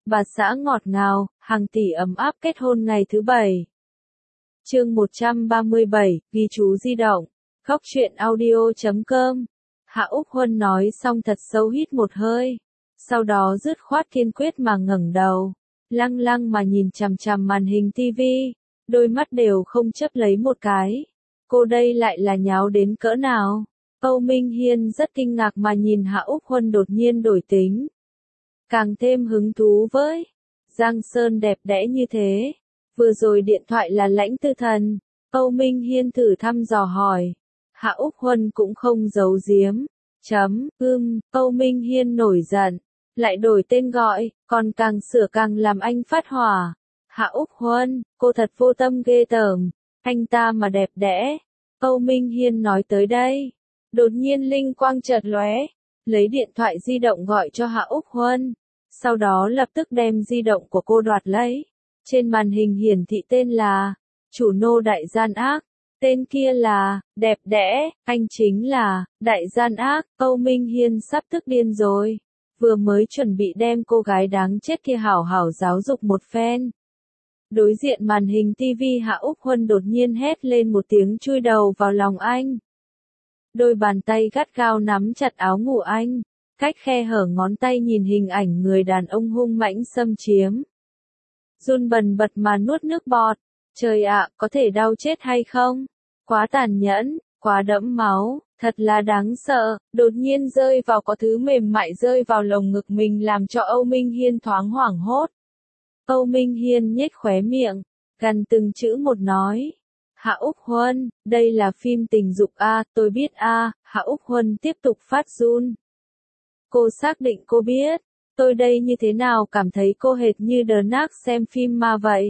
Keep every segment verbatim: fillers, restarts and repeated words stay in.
bà xã ngọt ngào, hàng tỷ ấm áp kết hôn ngày thứ bảy. Chương một trăm ba mươi bảy, ghi chú di động. Góc truyện audio chấm com. Hạ Úc Huân nói xong thật sâu hít một hơi. Sau đó dứt khoát kiên quyết mà ngẩng đầu. Lăng lăng mà nhìn chằm chằm màn hình tivi. Đôi mắt đều không chấp lấy một cái. Cô đây lại là nháo đến cỡ nào? Âu Minh Hiên rất kinh ngạc mà nhìn Hạ Úc Huân đột nhiên đổi tính. Càng thêm hứng thú với. Giang Sơn đẹp đẽ như thế. Vừa rồi điện thoại là Lãnh Tư Thần. Âu Minh Hiên thử thăm dò hỏi. Hạ Úc Huân cũng không giấu giếm. Chấm, ưm, Âu Minh Hiên nổi giận. Lại đổi tên gọi, còn càng sửa càng làm anh phát hỏa. Hạ Úc Huân, cô thật vô tâm ghê tởm. Anh ta mà đẹp đẽ. Âu Minh Hiên nói tới đây. Đột nhiên linh quang chợt lóe. Lấy điện thoại di động gọi cho Hạ Úc Huân. Sau đó lập tức đem di động của cô đoạt lấy. Trên màn hình hiển thị tên là Chủ nô đại gian ác. Tên kia là Đẹp đẽ, anh chính là Đại gian ác. Âu Minh Hiên sắp tức điên rồi. Vừa mới chuẩn bị đem cô gái đáng chết kia hảo hảo giáo dục một phen. Đối diện màn hình tivi Hạ Úc Huân đột nhiên hét lên một tiếng chui đầu vào lòng anh. Đôi bàn tay gắt gao nắm chặt áo ngủ anh. Cách khe hở ngón tay nhìn hình ảnh người đàn ông hung mãnh xâm chiếm. Run bần bật mà nuốt nước bọt. Trời ạ, có thể đau chết hay không? Quá tàn nhẫn, quá đẫm máu, thật là đáng sợ. Đột nhiên rơi vào có thứ mềm mại rơi vào lồng ngực mình làm cho Âu Minh Hiên thoáng hoảng hốt. Âu Minh Hiên nhếch khóe miệng, gằn từng chữ một nói. Hạ Úc Huân, đây là phim tình dục a, tôi biết a. Hạ Úc Huân tiếp tục phát run. Cô xác định cô biết. Tôi đây như thế nào cảm thấy cô hệt như đờ nác xem phim ma vậy.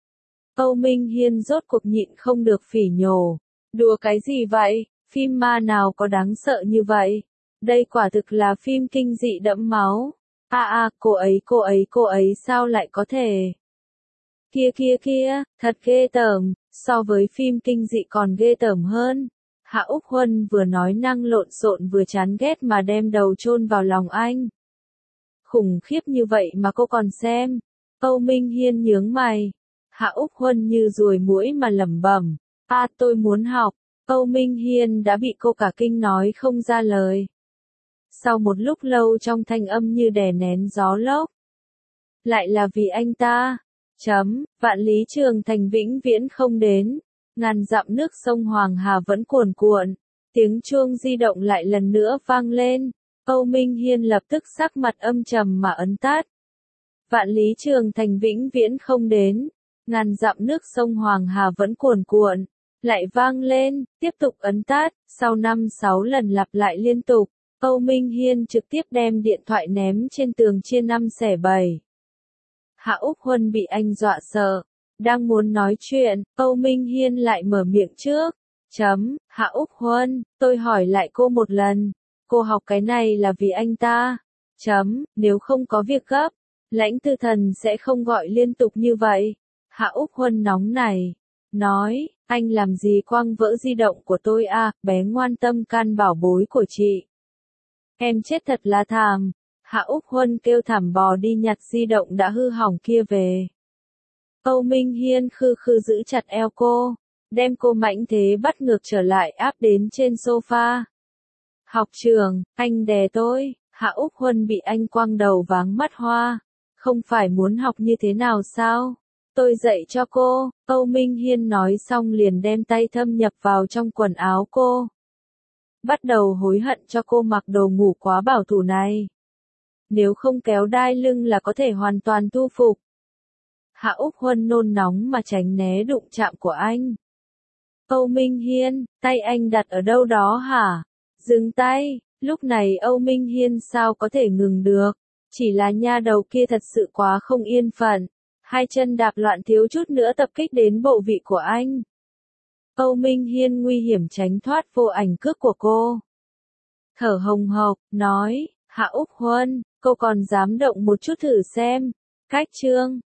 Âu Minh Hiên rốt cuộc nhịn không được phỉ nhổ. Đùa cái gì vậy, phim ma nào có đáng sợ như vậy. Đây quả thực là phim kinh dị đẫm máu. A à, a, à, cô ấy cô ấy cô ấy sao lại có thể. Kia kia kia, thật ghê tởm, so với phim kinh dị còn ghê tởm hơn. Hạ Úc Huân vừa nói năng lộn xộn vừa chán ghét mà đem đầu chôn vào lòng anh. Khủng khiếp như vậy mà cô còn xem. Âu Minh Hiên nhướng mày. Hạ Úc Huân như ruồi muỗi mà lẩm bẩm. A à, tôi muốn học. Âu Minh Hiên đã bị cô cả kinh nói không ra lời. Sau một lúc lâu trong thanh âm như đè nén gió lốc. Lại là vì anh ta. Chấm, vạn lý trường thành vĩnh viễn không đến. Ngàn dặm nước sông Hoàng Hà vẫn cuồn cuộn. Tiếng chuông di động lại lần nữa vang lên. Âu Minh Hiên lập tức sắc mặt âm trầm mà ấn tắt. Vạn lý trường thành vĩnh viễn không đến. Ngàn dặm nước sông Hoàng Hà vẫn cuồn cuộn. Lại vang lên, tiếp tục ấn tắt. Sau năm sáu lần lặp lại liên tục, Âu Minh Hiên trực tiếp đem điện thoại ném trên tường chia năm xẻ bảy. Hạ Úc Huân bị anh dọa sợ. Đang muốn nói chuyện, Âu Minh Hiên lại mở miệng trước. Chấm, Hạ Úc Huân, tôi hỏi lại cô một lần. Cô học cái này là vì anh ta. Chấm, nếu không có việc gấp, Lãnh Tư Thần sẽ không gọi liên tục như vậy. Hạ Úc Huân nóng này. Nói, anh làm gì quăng vỡ di động của tôi à, bé ngoan tâm can bảo bối của chị. Em chết thật là thảm. Hạ Úc Huân kêu thảm bò đi nhặt di động đã hư hỏng kia về. Âu Minh Hiên khư khư giữ chặt eo cô, đem cô mạnh thế bắt ngược trở lại áp đến trên sofa. Học trường, anh đè tôi. Hạ Úc Huân bị anh quăng đầu váng mắt hoa. Không phải muốn học như thế nào sao? Tôi dạy cho cô. Âu Minh Hiên nói xong liền đem tay thâm nhập vào trong quần áo cô. Bắt đầu hối hận cho cô mặc đồ ngủ quá bảo thủ này. Nếu không kéo đai lưng là có thể hoàn toàn thu phục. Hạ Úc Huân nôn nóng mà tránh né đụng chạm của anh. Âu Minh Hiên, tay anh đặt ở đâu đó hả? Dừng tay. Lúc này Âu Minh Hiên sao có thể ngừng được. Chỉ là nha đầu kia thật sự quá không yên phận. Hai chân đạp loạn thiếu chút nữa tập kích đến bộ vị của anh. Âu Minh Hiên nguy hiểm tránh thoát vô ảnh cước của cô. Thở hồng hộc, nói, Hạ Úc Huân, cô còn dám động một chút thử xem. Cách chương.